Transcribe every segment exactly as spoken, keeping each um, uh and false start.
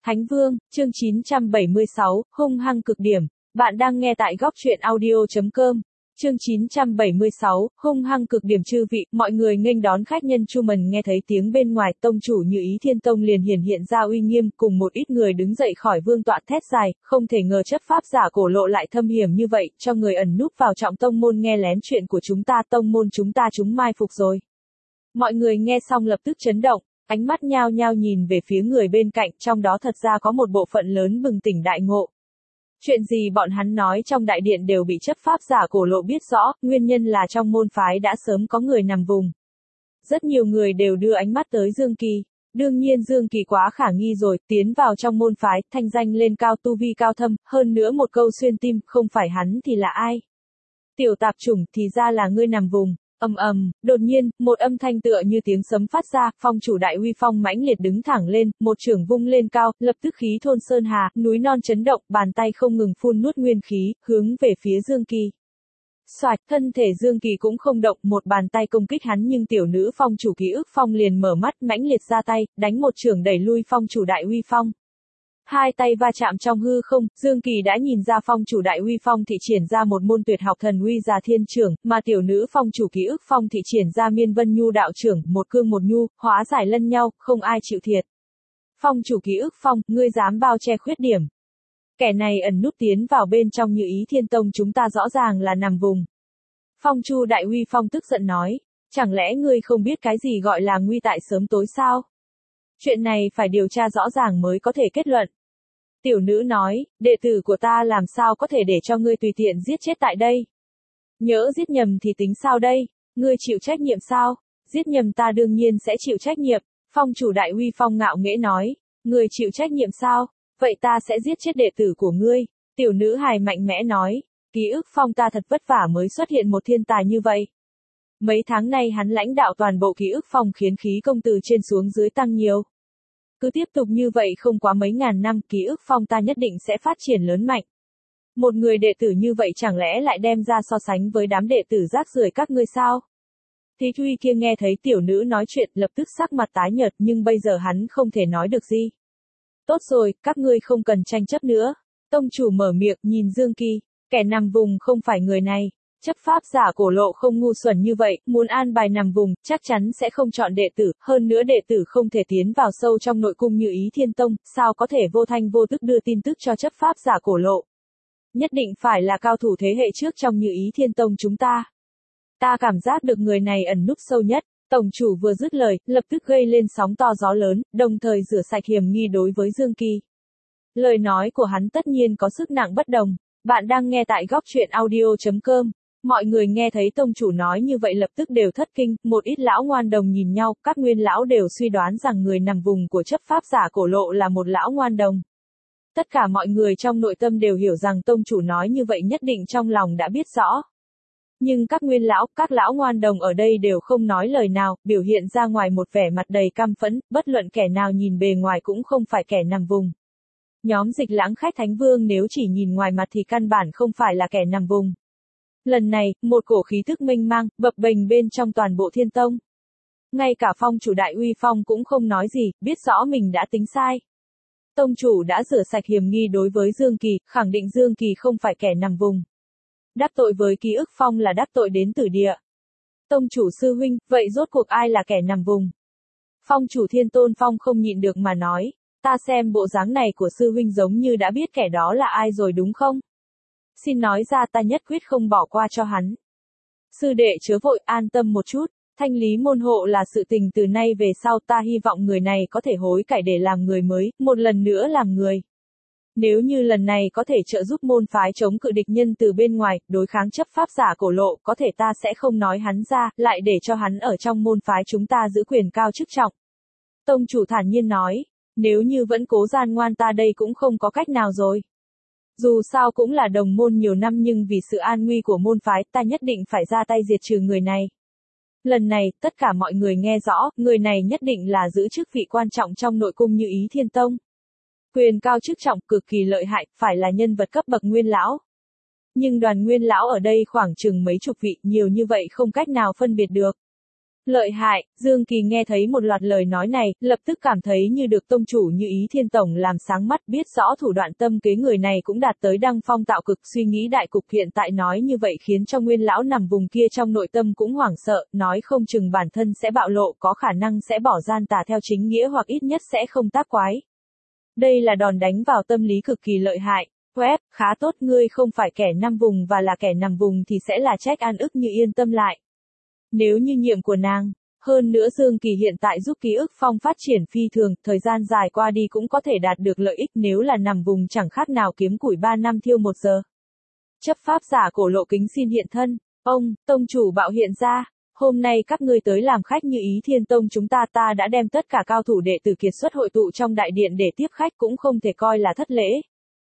Thánh Vương, chương chín trăm bảy mươi sáu, hung hăng cực điểm. Bạn đang nghe tại góc truyện audio chấm com. Chương chín trăm bảy mươi sáu, hung hăng cực điểm. Chư vị, mọi người nghênh đón khách nhân. Chu Mần nghe thấy tiếng bên ngoài, tông chủ Như Ý Thiên Tông liền hiển hiện ra uy nghiêm, cùng một ít người đứng dậy khỏi vương tọa thét dài, không thể ngờ chấp pháp giả cổ lộ lại thâm hiểm như vậy, cho người ẩn núp vào trọng tông môn nghe lén chuyện của chúng ta, tông môn chúng ta chúng mai phục rồi. Mọi người nghe xong lập tức chấn động. Ánh mắt nhao nhao nhìn về phía người bên cạnh, trong đó thật ra có một bộ phận lớn bừng tỉnh đại ngộ. Chuyện gì bọn hắn nói trong đại điện đều bị chấp pháp giả cổ lộ biết rõ, nguyên nhân là trong môn phái đã sớm có người nằm vùng. Rất nhiều người đều đưa ánh mắt tới Dương Kỳ. Đương nhiên Dương Kỳ quá khả nghi rồi, tiến vào trong môn phái, thanh danh lên cao, tu vi cao thâm, hơn nữa một câu xuyên tim, không phải hắn thì là ai? Tiểu tạp chủng, thì ra là ngươi nằm vùng. Ầm ầm, đột nhiên, một âm thanh tựa như tiếng sấm phát ra, phong chủ đại uy phong mãnh liệt đứng thẳng lên, một chưởng vung lên cao, lập tức khí thôn sơn hà, núi non chấn động, bàn tay không ngừng phun nuốt nguyên khí, hướng về phía Dương Kỳ. Xoạch, thân thể Dương Kỳ cũng không động, một bàn tay công kích hắn nhưng tiểu nữ phong chủ Ký Ức Phong liền mở mắt, mãnh liệt ra tay, đánh một chưởng đẩy lui phong chủ đại uy phong. Hai tay va chạm trong hư không, Dương Kỳ đã nhìn ra phong chủ đại uy phong thị triển ra một môn tuyệt học thần uy già thiên trưởng, mà tiểu nữ phong chủ Ký Ức Phong thị triển ra miên vân nhu đạo trưởng, một cương một nhu, hóa giải lẫn nhau, không ai chịu thiệt. Phong chủ Ký Ức Phong, ngươi dám bao che khuyết điểm. Kẻ này ẩn núp tiến vào bên trong Như Ý Thiên Tông chúng ta rõ ràng là nằm vùng. Phong chu đại uy phong tức giận nói, chẳng lẽ ngươi không biết cái gì gọi là nguy tại sớm tối sao? Chuyện này phải điều tra rõ ràng mới có thể kết luận. Tiểu nữ nói, đệ tử của ta làm sao có thể để cho ngươi tùy tiện giết chết tại đây? Nhỡ giết nhầm thì tính sao đây? Ngươi chịu trách nhiệm sao? Giết nhầm ta đương nhiên sẽ chịu trách nhiệm. Phong chủ đại uy phong ngạo nghễ nói, ngươi chịu trách nhiệm sao? Vậy ta sẽ giết chết đệ tử của ngươi. Tiểu nữ hài mạnh mẽ nói, Ký Ức Phong ta thật vất vả mới xuất hiện một thiên tài như vậy. Mấy tháng nay hắn lãnh đạo toàn bộ Ký Ức Phong khiến khí công từ trên xuống dưới tăng nhiều. Cứ tiếp tục như vậy không quá mấy ngàn năm, Ký Ức Phong ta nhất định sẽ phát triển lớn mạnh. Một người đệ tử như vậy chẳng lẽ lại đem ra so sánh với đám đệ tử rác rưởi các ngươi sao? Thí Thuy kia nghe thấy tiểu nữ nói chuyện, lập tức sắc mặt tái nhợt, nhưng bây giờ hắn không thể nói được gì. Tốt rồi, các ngươi không cần tranh chấp nữa. Tông chủ mở miệng, nhìn Dương Kỳ, kẻ nằm vùng không phải người này. Chấp pháp giả cổ lộ không ngu xuẩn như vậy, muốn an bài nằm vùng, chắc chắn sẽ không chọn đệ tử, hơn nữa đệ tử không thể tiến vào sâu trong nội cung Như Ý Thiên Tông, sao có thể vô thanh vô tức đưa tin tức cho chấp pháp giả cổ lộ. Nhất định phải là cao thủ thế hệ trước trong Như Ý Thiên Tông chúng ta. Ta cảm giác được người này ẩn núp sâu nhất, tổng chủ vừa dứt lời, lập tức gây lên sóng to gió lớn, đồng thời rửa sạch hiểm nghi đối với Dương Kỳ. Lời nói của hắn tất nhiên có sức nặng bất đồng, bạn đang nghe tại góc truyện audio chấm com. Mọi người nghe thấy tông chủ nói như vậy lập tức đều thất kinh, một ít lão ngoan đồng nhìn nhau, các nguyên lão đều suy đoán rằng người nằm vùng của chấp pháp giả cổ lộ là một lão ngoan đồng. Tất cả mọi người trong nội tâm đều hiểu rằng tông chủ nói như vậy nhất định trong lòng đã biết rõ. Nhưng các nguyên lão, các lão ngoan đồng ở đây đều không nói lời nào, biểu hiện ra ngoài một vẻ mặt đầy căm phẫn, bất luận kẻ nào nhìn bề ngoài cũng không phải kẻ nằm vùng. Nhóm Dịch Lãng khách Thánh Vương nếu chỉ nhìn ngoài mặt thì căn bản không phải là kẻ nằm vùng. Lần này, một cổ khí thức mênh mang, bập bềnh bên trong toàn bộ Thiên Tông. Ngay cả phong chủ đại uy phong cũng không nói gì, biết rõ mình đã tính sai. Tông chủ đã rửa sạch hiểm nghi đối với Dương Kỳ, khẳng định Dương Kỳ không phải kẻ nằm vùng. Đắc tội với Ký Ức Phong là đắc tội đến tử địa. Tông chủ sư huynh, vậy rốt cuộc ai là kẻ nằm vùng? Phong chủ Thiên Tôn Phong không nhịn được mà nói, ta xem bộ dáng này của sư huynh giống như đã biết kẻ đó là ai rồi đúng không? Xin nói ra ta nhất quyết không bỏ qua cho hắn. Sư đệ chớ vội, an tâm một chút, thanh lý môn hộ là sự tình từ nay về sau, ta hy vọng người này có thể hối cải để làm người mới, một lần nữa làm người. Nếu như lần này có thể trợ giúp môn phái chống cự địch nhân từ bên ngoài, đối kháng chấp pháp giả cổ lộ, có thể ta sẽ không nói hắn ra, lại để cho hắn ở trong môn phái chúng ta giữ quyền cao chức trọng. Tông chủ thản nhiên nói, nếu như vẫn cố gian ngoan ta đây cũng không có cách nào rồi. Dù sao cũng là đồng môn nhiều năm nhưng vì sự an nguy của môn phái ta nhất định phải ra tay diệt trừ người này. Lần này, tất cả mọi người nghe rõ, người này nhất định là giữ chức vị quan trọng trong nội cung Như Ý Thiên Tông. Quyền cao chức trọng, cực kỳ lợi hại, phải là nhân vật cấp bậc nguyên lão. Nhưng đoàn nguyên lão ở đây khoảng chừng mấy chục vị, nhiều như vậy không cách nào phân biệt được. Lợi hại, Dương Kỳ nghe thấy một loạt lời nói này, lập tức cảm thấy như được tông chủ Như Ý Thiên Tổng làm sáng mắt, biết rõ thủ đoạn tâm kế người này cũng đạt tới đăng phong tạo cực, suy nghĩ đại cục hiện tại nói như vậy khiến cho Nguyên lão nằm vùng kia trong nội tâm cũng hoảng sợ, nói không chừng bản thân sẽ bạo lộ, có khả năng sẽ bỏ gian tà theo chính nghĩa hoặc ít nhất sẽ không tác quái. Đây là đòn đánh vào tâm lý cực kỳ lợi hại. Web, khá tốt, ngươi không phải kẻ nằm vùng và là kẻ nằm vùng thì sẽ là trách an ức như yên tâm lại. Nếu như nhiệm của nàng, hơn nữa Dương Kỳ hiện tại giúp ký ức phong phát triển phi thường, thời gian dài qua đi cũng có thể đạt được lợi ích, nếu là nằm vùng chẳng khác nào kiếm củi ba năm thiêu một giờ. Chấp pháp giả Cổ Lộ kính xin hiện thân, ông, tông chủ bạo hiện ra, hôm nay các ngươi tới làm khách Như Ý Thiên Tông chúng ta ta đã đem tất cả cao thủ đệ tử kiệt xuất hội tụ trong đại điện để tiếp khách cũng không thể coi là thất lễ.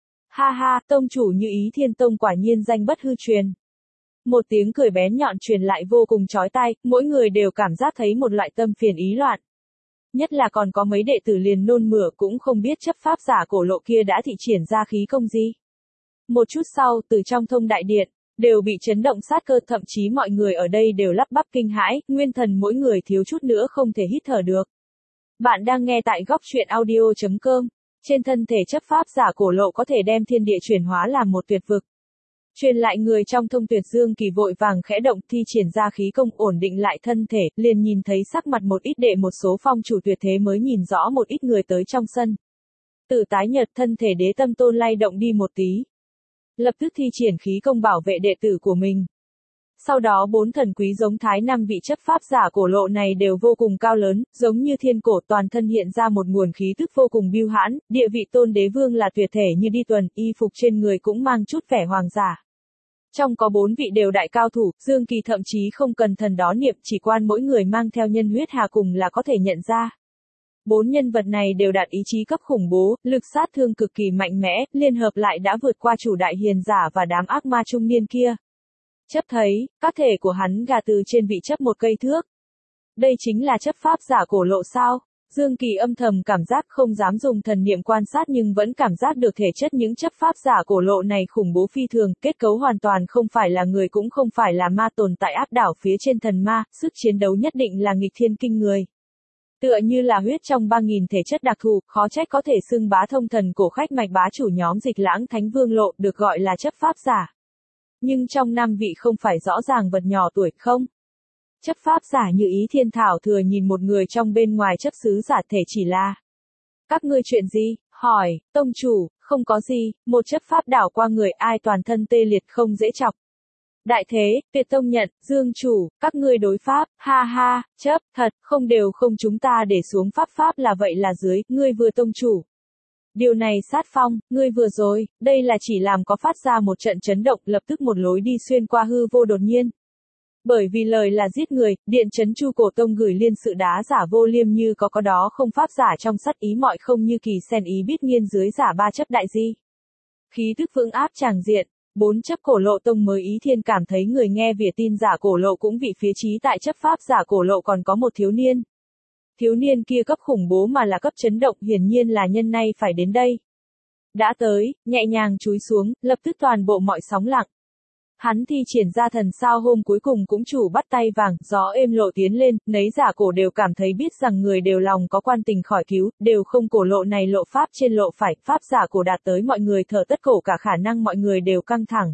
Ha ha, tông chủ Như Ý Thiên Tông quả nhiên danh bất hư truyền. Một tiếng cười bén nhọn truyền lại vô cùng chói tai, mỗi người đều cảm giác thấy một loại tâm phiền ý loạn. Nhất là còn có mấy đệ tử liền nôn mửa cũng không biết chấp pháp giả Cổ Lộ kia đã thị triển ra khí công gì. Một chút sau, từ trong thông đại điện, đều bị chấn động sát cơ, thậm chí mọi người ở đây đều lắp bắp kinh hãi, nguyên thần mỗi người thiếu chút nữa không thể hít thở được. Bạn đang nghe tại góc truyện audio chấm com. Trên thân thể chấp pháp giả Cổ Lộ có thể đem thiên địa chuyển hóa làm một tuyệt vực. Truyền lại người trong thông tuyệt Dương Kỳ vội vàng khẽ động thi triển ra khí công ổn định lại thân thể, liền nhìn thấy sắc mặt một ít đệ một số phong chủ tuyệt thế mới nhìn rõ một ít người tới trong sân. Tử tái nhợt, thân thể Đế Tâm Tôn lay động đi một tí. Lập tức thi triển khí công bảo vệ đệ tử của mình. Sau đó bốn thần quý giống thái năm vị chấp pháp giả Cổ Lộ này đều vô cùng cao lớn, giống như thiên cổ, toàn thân hiện ra một nguồn khí tức vô cùng bưu hãn, địa vị Tôn Đế Vương là tuyệt thể như đi tuần, y phục trên người cũng mang chút vẻ hoàng giả. Trong có bốn vị đều đại cao thủ, Dương Kỳ thậm chí không cần thần đó niệm, chỉ quan mỗi người mang theo nhân huyết hà cùng là có thể nhận ra. Bốn nhân vật này đều đạt ý chí cấp khủng bố, lực sát thương cực kỳ mạnh mẽ, liên hợp lại đã vượt qua chủ đại hiền giả và đám ác ma trung niên kia. Chấp thấy, các thể của hắn gà từ trên vị chấp một cây thước. Đây chính là chấp pháp giả Cổ Lộ sao? Dương Kỳ âm thầm cảm giác không dám dùng thần niệm quan sát nhưng vẫn cảm giác được thể chất những chấp pháp giả Cổ Lộ này khủng bố phi thường, kết cấu hoàn toàn không phải là người cũng không phải là ma, tồn tại áp đảo phía trên thần ma, sức chiến đấu nhất định là nghịch thiên kinh người. Tựa như là huyết trong ba nghìn thể chất đặc thù, khó trách có thể xưng bá thông thần cổ khách mạch bá chủ nhóm Dịch Lãng Thánh Vương Lộ, được gọi là chấp pháp giả. Nhưng trong năm vị không phải rõ ràng vật nhỏ tuổi không? Chấp pháp giả Như Ý Thiên Thảo thừa nhìn một người trong bên ngoài chấp sứ giả thể chỉ là. Các ngươi chuyện gì? Hỏi, tông chủ, không có gì, một chấp pháp đảo qua người ai toàn thân tê liệt không dễ chọc. Đại thế, Việt Tông nhận, Dương chủ, các ngươi đối pháp, ha ha, chấp, thật, không đều không chúng ta để xuống pháp pháp là vậy là dưới, ngươi vừa tông chủ. Điều này sát phong, ngươi vừa rồi, đây là chỉ làm có phát ra một trận chấn động, lập tức một lối đi xuyên qua hư vô đột nhiên. Bởi vì lời là giết người, điện chấn Chu Cổ Tông gửi liên sự đá giả vô liêm như có có đó không pháp giả trong sắt ý mọi không như kỳ sen ý biết nghiên dưới giả ba chấp đại di. Khí tức vững áp tràng diện, bốn chấp Cổ Lộ Tông mới Ý Thiên cảm thấy người nghe vỉa tin giả Cổ Lộ cũng vị phía trí tại chấp pháp giả Cổ Lộ còn có một thiếu niên. Thiếu niên kia cấp khủng bố mà là cấp chấn động, hiển nhiên là nhân nay phải đến đây. Đã tới, nhẹ nhàng chúi xuống, lập tức toàn bộ mọi sóng lặng. Hắn thi triển ra thần sao hôm cuối cùng cũng chủ bắt tay vàng, gió êm lộ tiến lên, nấy giả cổ đều cảm thấy biết rằng người đều lòng có quan tình khỏi cứu, đều không Cổ Lộ này lộ pháp trên lộ phải, pháp giả cổ đạt tới mọi người thở tất cổ cả khả năng mọi người đều căng thẳng.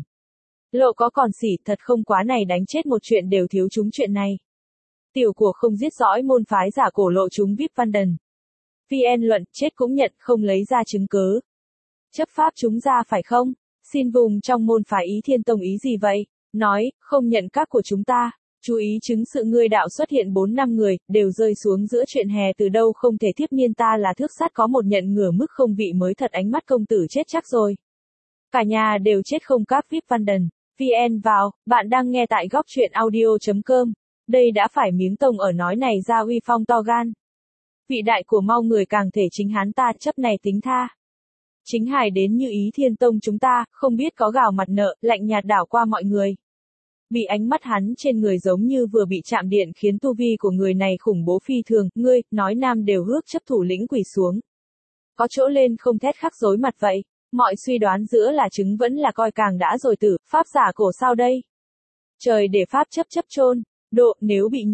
Lộ có còn xỉ, thật không quá này đánh chết một chuyện đều thiếu chúng chuyện này. Tiểu của không giết dõi môn phái giả Cổ Lộ chúng vip văn đần. vê en luận, chết cũng nhận, không lấy ra chứng cớ. Chấp pháp chúng ra phải không? Xin vùng trong môn phái Ý Thiên Tông ý gì vậy? Nói, không nhận các của chúng ta. Chú ý chứng sự ngươi đạo xuất hiện bốn năm người, đều rơi xuống giữa chuyện hè từ đâu không thể tiếp nhiên ta là thước sắt có một nhận ngửa mức không vị mới thật ánh mắt công tử chết chắc rồi. Cả nhà đều chết không các vip văn đần. vê en vào, bạn đang nghe tại góc truyện audio chấm com. Đây đã phải miếng tông ở nói này ra uy phong to gan. Vị đại của mau người càng thể chính hán ta chấp này tính tha. Chính hài đến Như Ý Thiên Tông chúng ta, không biết có gào mặt nợ, lạnh nhạt đảo qua mọi người. Bị ánh mắt hắn trên người giống như vừa bị chạm điện khiến tu vi của người này khủng bố phi thường, ngươi, nói nam đều hước chấp thủ lĩnh quỳ xuống. Có chỗ lên không thét khắc rối mặt vậy, mọi suy đoán giữa là chứng vẫn là coi càng đã rồi tử, pháp giả cổ sao đây? Trời để pháp chấp chấp chôn độ, nếu bị nhỉ,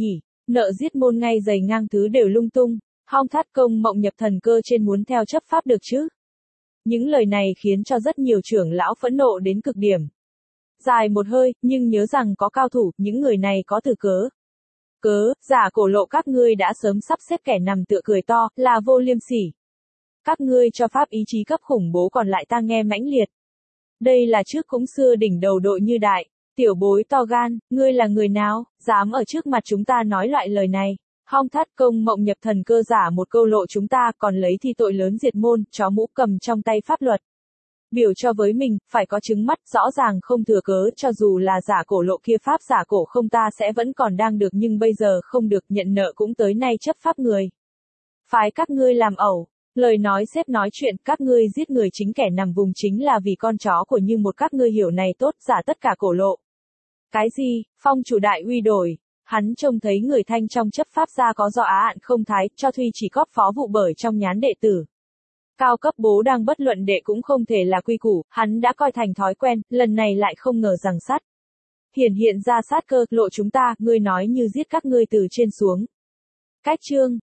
Nợ giết môn ngay giày ngang thứ đều lung tung, hong thắt công mộng nhập thần cơ trên muốn theo chấp pháp được chứ. Những lời này khiến cho rất nhiều trưởng lão phẫn nộ đến cực điểm. Dài một hơi, nhưng nhớ rằng có cao thủ, những người này có từ cớ. Cớ, giả cổ lộ các ngươi đã sớm sắp xếp kẻ nằm tựa cười to, là vô liêm sỉ. Các ngươi cho pháp ý chí cấp khủng bố còn lại ta nghe mãnh liệt. Đây là trước cũng xưa đỉnh đầu đội như đại, tiểu bối to gan, ngươi là người nào, dám ở trước mặt chúng ta nói loại lời này. Hong thắt công mộng nhập thần cơ giả một câu lộ chúng ta còn lấy thi tội lớn diệt môn, chó mũ cầm trong tay pháp luật. Biểu cho với mình, phải có chứng mắt, rõ ràng không thừa cớ, cho dù là giả cổ lộ kia pháp giả cổ không ta sẽ vẫn còn đang được nhưng bây giờ không được, nhận nợ cũng tới nay chấp pháp người. Phái các ngươi làm ẩu, lời nói xếp nói chuyện, các ngươi giết người chính kẻ nằm vùng chính là vì con chó của như một các ngươi hiểu này tốt, giả tất cả cổ lộ. Cái gì, phong chủ đại uy đổi. Hắn trông thấy người thanh trong chấp pháp gia có do á ạn không thái, cho Thuy chỉ cóp phó vụ bởi trong nhán đệ tử. Cao cấp bố đang bất luận đệ cũng không thể là quy củ, hắn đã coi thành thói quen, lần này lại không ngờ rằng sát. Hiển hiện ra sát cơ, lộ chúng ta, ngươi nói như giết các ngươi từ trên xuống. Cách chương.